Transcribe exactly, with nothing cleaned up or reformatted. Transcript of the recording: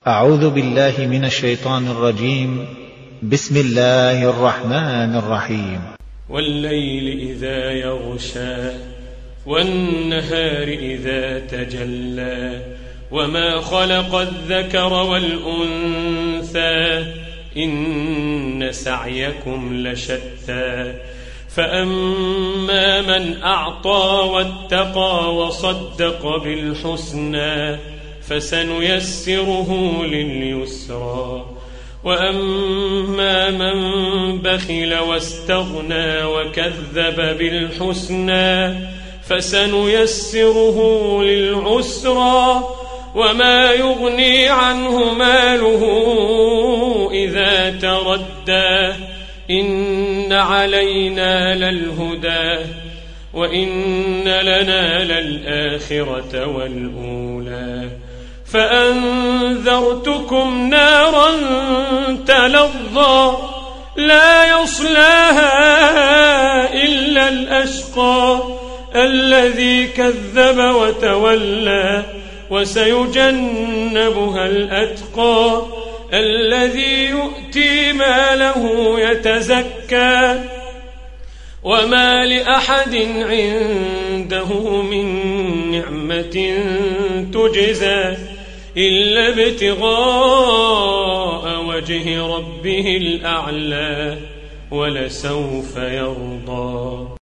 أعوذ بالله من الشيطان الرجيم. بسم الله الرحمن الرحيم. والليل إذا يغشى والنهار إذا تجلى وما خلق الذكر والأنثى إن سعيكم لشتى فأما من أعطى واتقى وصدق بالحسنى فسنيسره لليسرى وأما من بخل واستغنى وكذب بالحسنى فسنيسره للعسرى وما يغني عنه ماله إذا تردى إن علينا للهدى وإن لنا للآخرة والأولى فأنذرتكم نارا تلظى لا يصلاها إلا الأشقى الذي كذب وتولى وسيجنبها الأتقى الذي يؤتي ماله يتزكى وما لأحد عنده من نعمة تجزى إلا ابتغاء وجه ربه الأعلى ولسوف يرضى.